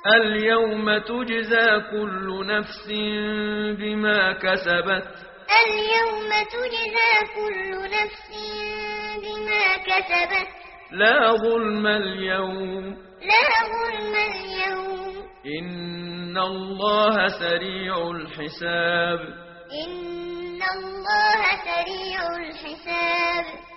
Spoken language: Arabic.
اليوم تجزى كل نفس بما كسبت اليوم تجزى كل نفس بما كسبت لا ظلم اليوم لا ظلم اليوم إن الله سريع الحساب إن الله سريع الحساب